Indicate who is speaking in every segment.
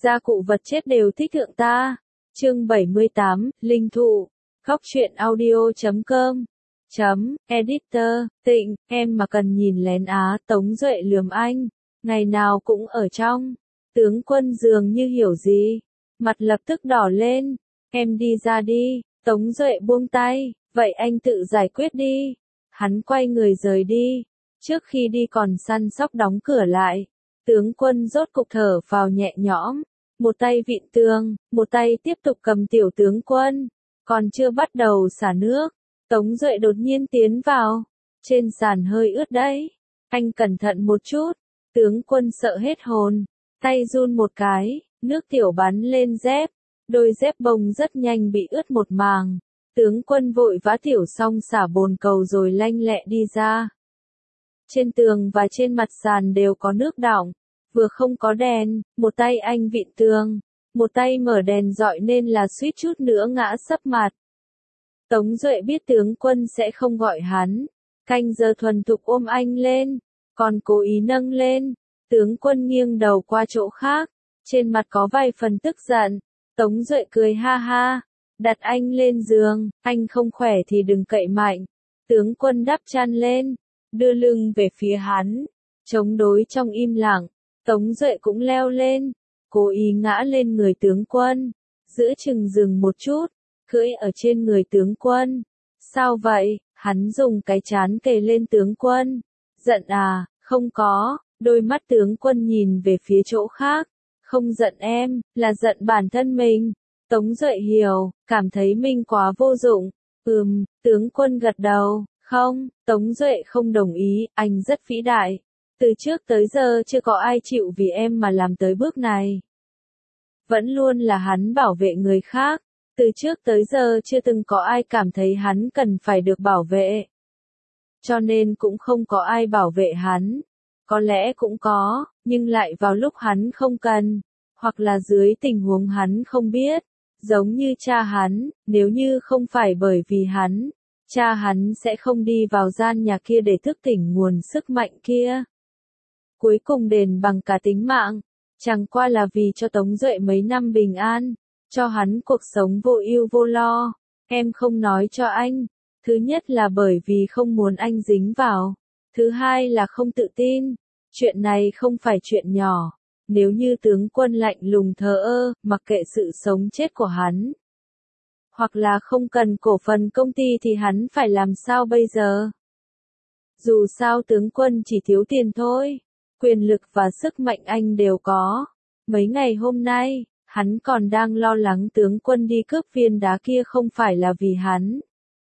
Speaker 1: gia cụ vật chết đều thích thượng ta. Chương 78, Linh Thụ. Góc truyện audio.com. Editor, Tịnh, em mà cần nhìn lén á. Tống Duệ lườm anh, ngày nào cũng ở trong. Tướng Quân dường như hiểu gì, mặt lập tức đỏ lên. Em đi ra đi. Tống Duệ buông tay, vậy anh tự giải quyết đi. Hắn quay người rời đi. Trước khi đi còn săn sóc đóng cửa lại. Tướng Quân rốt cục thở phào nhẹ nhõm. Một tay vịn tường, một tay tiếp tục cầm tiểu tướng quân. Còn chưa bắt đầu xả nước, Tống Duệ đột nhiên tiến vào. Trên sàn hơi ướt đấy. Anh cẩn thận một chút. Tướng Quân sợ hết hồn. Tay run một cái, nước tiểu bắn lên dép. Đôi dép bông rất nhanh bị ướt một màng. Tướng Quân vội vã tiểu xong xả bồn cầu rồi lanh lẹ đi ra. Trên tường và trên mặt sàn đều có nước đọng. Vừa không có đèn, một tay anh vịn tường, một tay mở đèn dọi nên là suýt chút nữa ngã sấp mặt. Tống Duệ biết tướng Quân sẽ không gọi hắn. Canh giờ thuần thục ôm anh lên, còn cố ý nâng lên. Tướng Quân nghiêng đầu qua chỗ khác, trên mặt có vài phần tức giận. Tống Duệ cười ha ha, đặt anh lên giường, anh không khỏe thì đừng cậy mạnh. Tướng Quân đắp chăn lên, đưa lưng về phía hắn, chống đối trong im lặng. Tống Duệ cũng leo lên, cố ý ngã lên người tướng Quân, giữa chừng dừng một chút, cưỡi ở trên người tướng Quân. Sao vậy? Hắn dùng cái trán kề lên tướng Quân. Giận à? Không có. Đôi mắt tướng Quân nhìn về phía chỗ khác. Không giận em, là giận bản thân mình. Tống Duệ hiểu, cảm thấy mình quá vô dụng. Tướng Quân gật đầu. Không, Tống Duệ không đồng ý, anh rất vĩ đại. Từ trước tới giờ chưa có ai chịu vì em mà làm tới bước này. Vẫn luôn là hắn bảo vệ người khác. Từ trước tới giờ chưa từng có ai cảm thấy hắn cần phải được bảo vệ. Cho nên cũng không có ai bảo vệ hắn. Có lẽ cũng có, nhưng lại vào lúc hắn không cần. Hoặc là dưới tình huống hắn không biết. Giống như cha hắn, nếu như không phải bởi vì hắn, cha hắn sẽ không đi vào gian nhà kia để thức tỉnh nguồn sức mạnh kia. Cuối cùng đền bằng cả tính mạng, chẳng qua là vì cho Tống Duệ mấy năm bình an, cho hắn cuộc sống vô ưu vô lo. Em không nói cho anh, thứ nhất là bởi vì không muốn anh dính vào, thứ hai là không tự tin. Chuyện này không phải chuyện nhỏ, nếu như tướng Quân lạnh lùng thờ ơ, mặc kệ sự sống chết của hắn, hoặc là không cần cổ phần công ty thì hắn phải làm sao bây giờ? Dù sao tướng Quân chỉ thiếu tiền thôi. Quyền lực và sức mạnh anh đều có. Mấy ngày hôm nay, hắn còn đang lo lắng tướng Quân đi cướp viên đá kia không phải là vì hắn.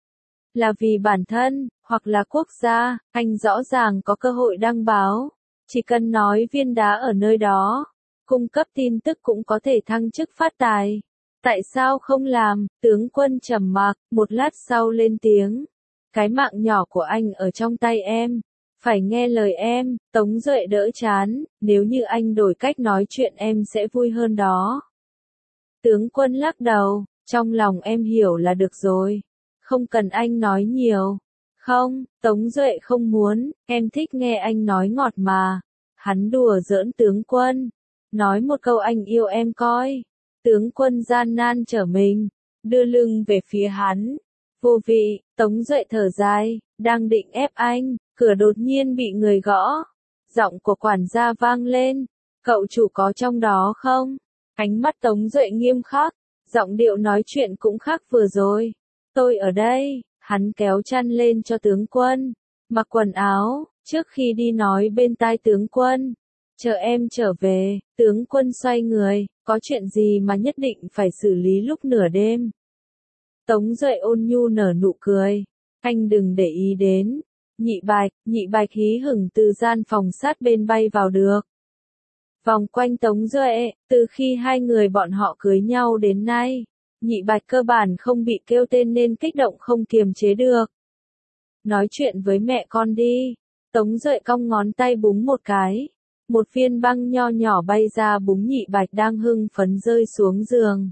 Speaker 1: Là vì bản thân, hoặc là quốc gia, anh rõ ràng có cơ hội đăng báo. Chỉ cần nói viên đá ở nơi đó, cung cấp tin tức cũng có thể thăng chức phát tài. Tại sao không làm? Tướng Quân trầm mặc, một lát sau lên tiếng. Cái mạng nhỏ của anh ở trong tay em. Phải nghe lời em. Tống Duệ đỡ chán, nếu như anh đổi cách nói chuyện em sẽ vui hơn đó. Tướng Quân lắc đầu, trong lòng em hiểu là được rồi. Không cần anh nói nhiều. Không, Tống Duệ không muốn, em thích nghe anh nói ngọt mà. Hắn đùa giỡn tướng Quân. Nói một câu anh yêu em coi. Tướng Quân gian nan trở mình, đưa lưng về phía hắn. Vô vị. Tống Duệ thở dài, đang định ép anh, cửa đột nhiên bị người gõ. Giọng của quản gia vang lên. Cậu chủ có trong đó không? Ánh mắt Tống Duệ nghiêm khắc, giọng điệu nói chuyện cũng khác vừa rồi. Tôi ở đây. Hắn kéo chăn lên cho tướng Quân, mặc quần áo, trước khi đi nói bên tai tướng Quân. Chờ em trở về. Tướng Quân xoay người, có chuyện gì mà nhất định phải xử lý lúc nửa đêm? Tống Duệ ôn nhu nở nụ cười. Anh đừng để ý đến. Nhị Bạch hí hửng từ gian phòng sát bên bay vào được. Vòng quanh Tống Duệ, từ khi hai người bọn họ cưới nhau đến nay, Nhị Bạch cơ bản không bị kêu tên nên kích động không kiềm chế được. Nói chuyện với mẹ con đi. Tống Duệ cong ngón tay búng một cái. Một viên băng nho nhỏ bay ra búng Nhị Bạch đang hưng phấn rơi xuống giường.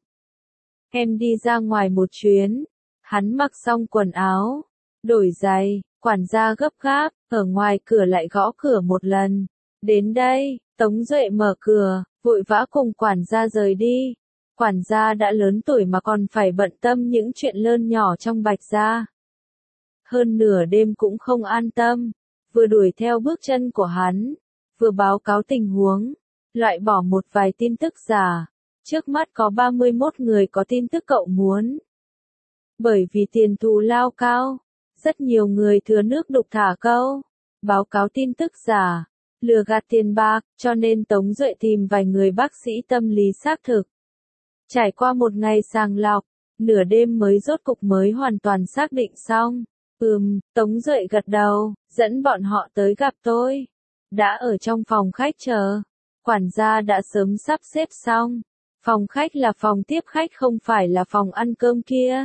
Speaker 1: Em đi ra ngoài một chuyến. Hắn mặc xong quần áo, đổi giày, quản gia gấp gáp, ở ngoài cửa lại gõ cửa một lần. Đến đây. Tống Duệ mở cửa, vội vã cùng quản gia rời đi. Quản gia đã lớn tuổi mà còn phải bận tâm những chuyện lớn nhỏ trong Bạch gia. Hơn nửa đêm cũng không an tâm, vừa đuổi theo bước chân của hắn, vừa báo cáo tình huống, loại bỏ một vài tin tức giả. Trước mắt có 31 người có tin tức cậu muốn. Bởi vì tiền thù lao cao, rất nhiều người thừa nước đục thả câu, báo cáo tin tức giả, lừa gạt tiền bạc, cho nên Tống Duệ tìm vài người bác sĩ tâm lý xác thực. Trải qua một ngày sàng lọc, nửa đêm mới rốt cục mới hoàn toàn xác định xong. Tống Duệ gật đầu, dẫn bọn họ tới gặp tôi. Đã ở trong phòng khách chờ. Quản gia đã sớm sắp xếp xong. Phòng khách là phòng tiếp khách không phải là phòng ăn cơm kia.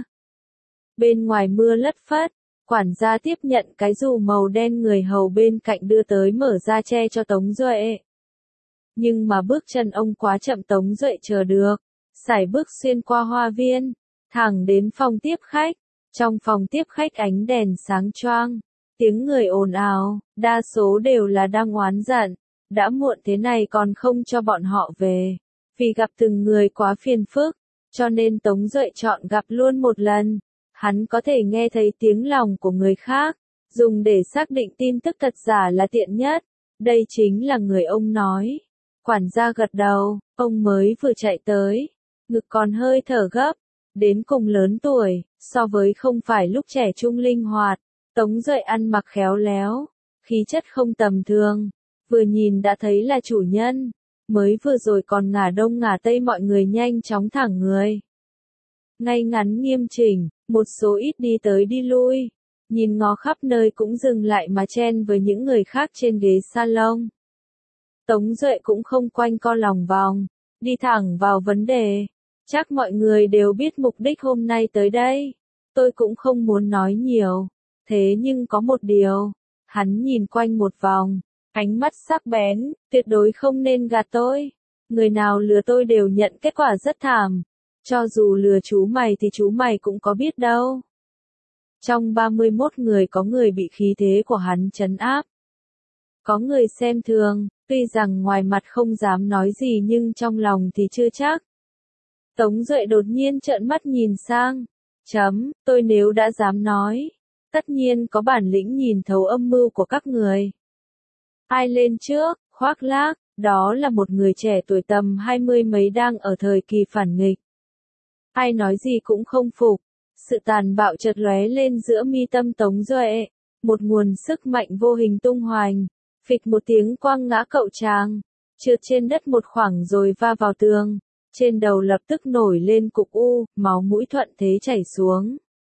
Speaker 1: Bên ngoài mưa lất phất, quản gia tiếp nhận cái dù màu đen người hầu bên cạnh đưa tới mở ra che cho Tống Duệ. Nhưng mà bước chân ông quá chậm, Tống Duệ chờ được. Sải bước xuyên qua hoa viên, thẳng đến phòng tiếp khách. Trong phòng tiếp khách ánh đèn sáng choang, tiếng người ồn ào, đa số đều là đang oán giận. Đã muộn thế này còn không cho bọn họ về. Vì gặp từng người quá phiền phức, cho nên Tống Duệ chọn gặp luôn một lần. Hắn có thể nghe thấy tiếng lòng của người khác, dùng để xác định tin tức thật giả là tiện nhất. Đây chính là người ông nói. Quản gia gật đầu, ông mới vừa chạy tới, ngực còn hơi thở gấp, đến cùng lớn tuổi, so với không phải lúc trẻ trung linh hoạt. Tống Duệ ăn mặc khéo léo, khí chất không tầm thường, vừa nhìn đã thấy là chủ nhân. Mới vừa rồi còn ngả đông ngả tây mọi người nhanh chóng thẳng người. Ngay ngắn nghiêm chỉnh, một số ít đi tới đi lui, nhìn ngó khắp nơi cũng dừng lại mà chen với những người khác trên ghế salon. Tống Duệ cũng không quanh co lòng vòng, đi thẳng vào vấn đề. Chắc mọi người đều biết mục đích hôm nay tới đây. Tôi cũng không muốn nói nhiều. Thế nhưng có một điều. Hắn nhìn quanh một vòng, ánh mắt sắc bén, tuyệt đối không nên gạt tôi. Người nào lừa tôi đều nhận kết quả rất thảm. Cho dù lừa chú mày thì chú mày cũng có biết đâu. Trong 31 người có người bị khí thế của hắn trấn áp. Có người xem thường, tuy rằng ngoài mặt không dám nói gì nhưng trong lòng thì chưa chắc. Tống Duệ đột nhiên trợn mắt nhìn sang. Tôi nếu đã dám nói, tất nhiên có bản lĩnh nhìn thấu âm mưu của các người. Ai lên trước, khoác lác, đó là một người trẻ tuổi tầm 20 mấy đang ở thời kỳ phản nghịch. Ai nói gì cũng không phục. Sự tàn bạo chợt lóe lên giữa mi tâm Tống Duệ, một nguồn sức mạnh vô hình tung hoành, phịch một tiếng quăng ngã cậu chàng, trượt trên đất một khoảng rồi va vào tường, trên đầu lập tức nổi lên cục u, máu mũi thuận thế chảy xuống.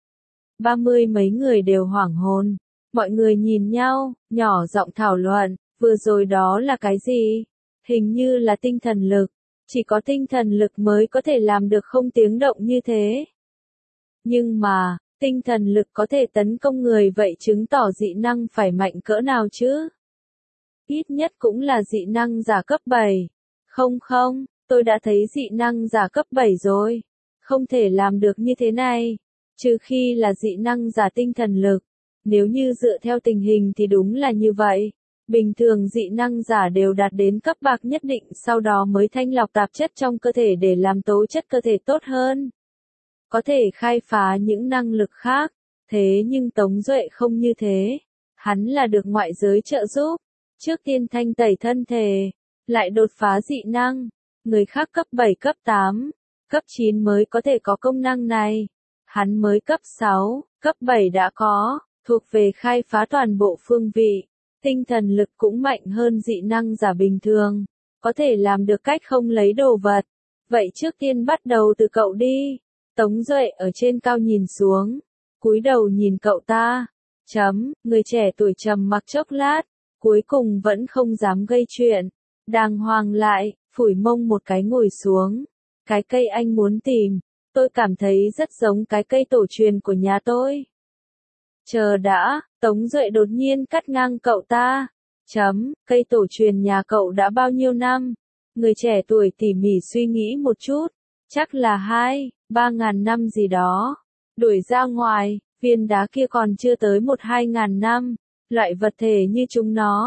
Speaker 1: 30 mấy người đều hoảng hồn, mọi người nhìn nhau, nhỏ giọng thảo luận, vừa rồi đó là cái gì? Hình như là tinh thần lực, chỉ có tinh thần lực mới có thể làm được không tiếng động như thế. Nhưng mà, tinh thần lực có thể tấn công người vậy chứng tỏ dị năng phải mạnh cỡ nào chứ? Ít nhất cũng là dị năng giả cấp 7. Không, tôi đã thấy dị năng giả cấp 7 rồi. Không thể làm được như thế này. Trừ khi là dị năng giả tinh thần lực. Nếu như dựa theo tình hình thì đúng là như vậy. Bình thường dị năng giả đều đạt đến cấp bậc nhất định sau đó mới thanh lọc tạp chất trong cơ thể để làm tố chất cơ thể tốt hơn. Có thể khai phá những năng lực khác. Thế nhưng Tống Duệ không như thế. Hắn là được ngoại giới trợ giúp. Trước tiên thanh tẩy thân thể. Lại đột phá dị năng. Người khác cấp 7 cấp 8, cấp 9 mới có thể có công năng này. Hắn mới cấp 6, cấp 7 đã có, thuộc về khai phá toàn bộ phương vị. Tinh thần lực cũng mạnh hơn dị năng giả bình thường, có thể làm được cách không lấy đồ vật. Vậy trước tiên bắt đầu từ cậu đi. Tống Duệ ở trên cao nhìn xuống, cúi đầu nhìn cậu ta. Người trẻ tuổi trầm mặc chốc lát, cuối cùng vẫn không dám gây chuyện. Đàng hoàng lại, phủi mông một cái ngồi xuống. Cái cây anh muốn tìm, tôi cảm thấy rất giống cái cây tổ truyền của nhà tôi. Chờ đã, Tống Duệ đột nhiên cắt ngang cậu ta. Cây tổ truyền nhà cậu đã bao nhiêu năm? Người trẻ tuổi tỉ mỉ suy nghĩ một chút. Chắc là 2-3 ngàn năm gì đó. Đuổi ra ngoài, viên đá kia còn chưa tới 1-2 ngàn năm. Loại vật thể như chúng nó,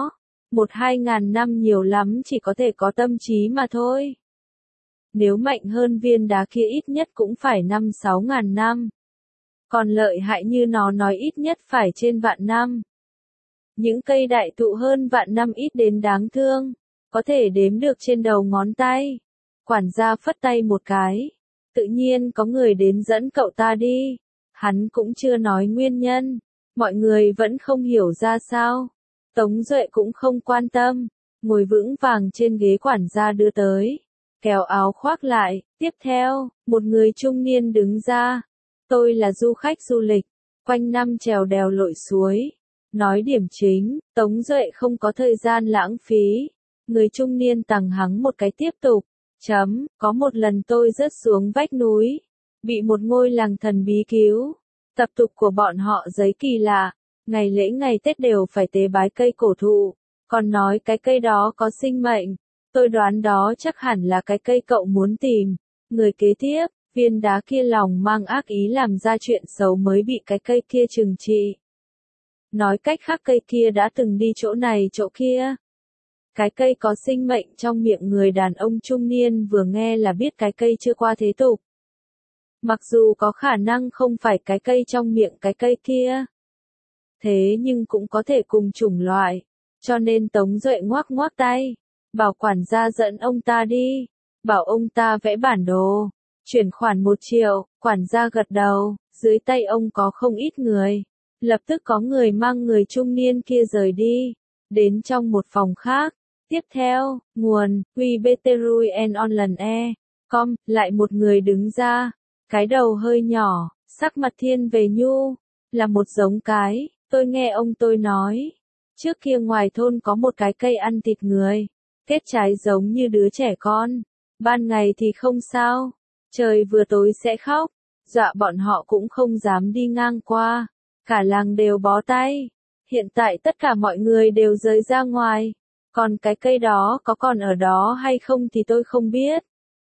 Speaker 1: 1-2 ngàn năm nhiều lắm chỉ có thể có tâm trí mà thôi. Nếu mạnh hơn viên đá kia ít nhất cũng phải 5-6 ngàn năm. Còn lợi hại như nó nói ít nhất phải trên vạn năm. Những cây đại thụ hơn vạn năm ít đến đáng thương, có thể đếm được trên đầu ngón tay. Quản gia phất tay một cái. Tự nhiên có người đến dẫn cậu ta đi. Hắn cũng chưa nói nguyên nhân. Mọi người vẫn không hiểu ra sao. Tống Duệ cũng không quan tâm. Ngồi vững vàng trên ghế quản gia đưa tới. Kéo áo khoác lại. Tiếp theo, một người trung niên đứng ra. Tôi là du khách du lịch. Quanh năm trèo đèo lội suối. Nói điểm chính, Tống Duệ không có thời gian lãng phí. Người trung niên tằng hắng một cái tiếp tục. Có một lần tôi rớt xuống vách núi. Bị một ngôi làng thần bí cứu. Tập tục của bọn họ giấy kỳ lạ. Ngày lễ ngày Tết đều phải tế bái cây cổ thụ. Còn nói cái cây đó có sinh mệnh. Tôi đoán đó chắc hẳn là cái cây cậu muốn tìm. Người kế tiếp, viên đá kia lòng mang ác ý làm ra chuyện xấu mới bị cái cây kia trừng trị. Nói cách khác cây kia đã từng đi chỗ này chỗ kia. Cái cây có sinh mệnh trong miệng người đàn ông trung niên vừa nghe là biết cái cây chưa qua thế tục. Mặc dù có khả năng không phải cái cây trong miệng cái cây kia. Thế nhưng cũng có thể cùng chủng loại. Cho nên Tống Duệ ngoác ngoác tay. Bảo quản gia dẫn ông ta đi. Bảo ông ta vẽ bản đồ. Chuyển khoản 1 triệu. Quản gia gật đầu. Dưới tay ông có không ít người. Lập tức có người mang người trung niên kia rời đi. Đến trong một phòng khác. Tiếp theo, nguồn, www.online.com, lại một người đứng ra. Cái đầu hơi nhỏ, sắc mặt thiên về nhu. Là một giống cái, tôi nghe ông tôi nói. Trước kia ngoài thôn có một cái cây ăn thịt người. Kết trái giống như đứa trẻ con. Ban ngày thì không sao. Trời vừa tối sẽ khóc. Dọa bọn họ cũng không dám đi ngang qua. Cả làng đều bó tay. Hiện tại tất cả mọi người đều rời ra ngoài. Còn cái cây đó có còn ở đó hay không thì tôi không biết.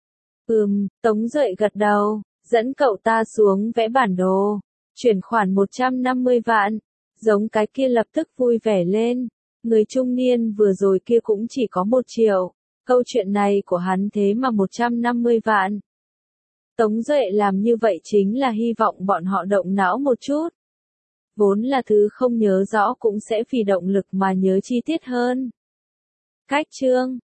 Speaker 1: Tống Duệ gật đầu, dẫn cậu ta xuống vẽ bản đồ. Chuyển khoản 150 vạn. Giống cái kia lập tức vui vẻ lên. Người trung niên vừa rồi kia cũng chỉ có 1 triệu. Câu chuyện này của hắn thế mà 150 vạn. Tống Duệ làm như vậy chính là hy vọng bọn họ động não một chút. Vốn là thứ không nhớ rõ cũng sẽ vì động lực mà nhớ chi tiết hơn. Cách chương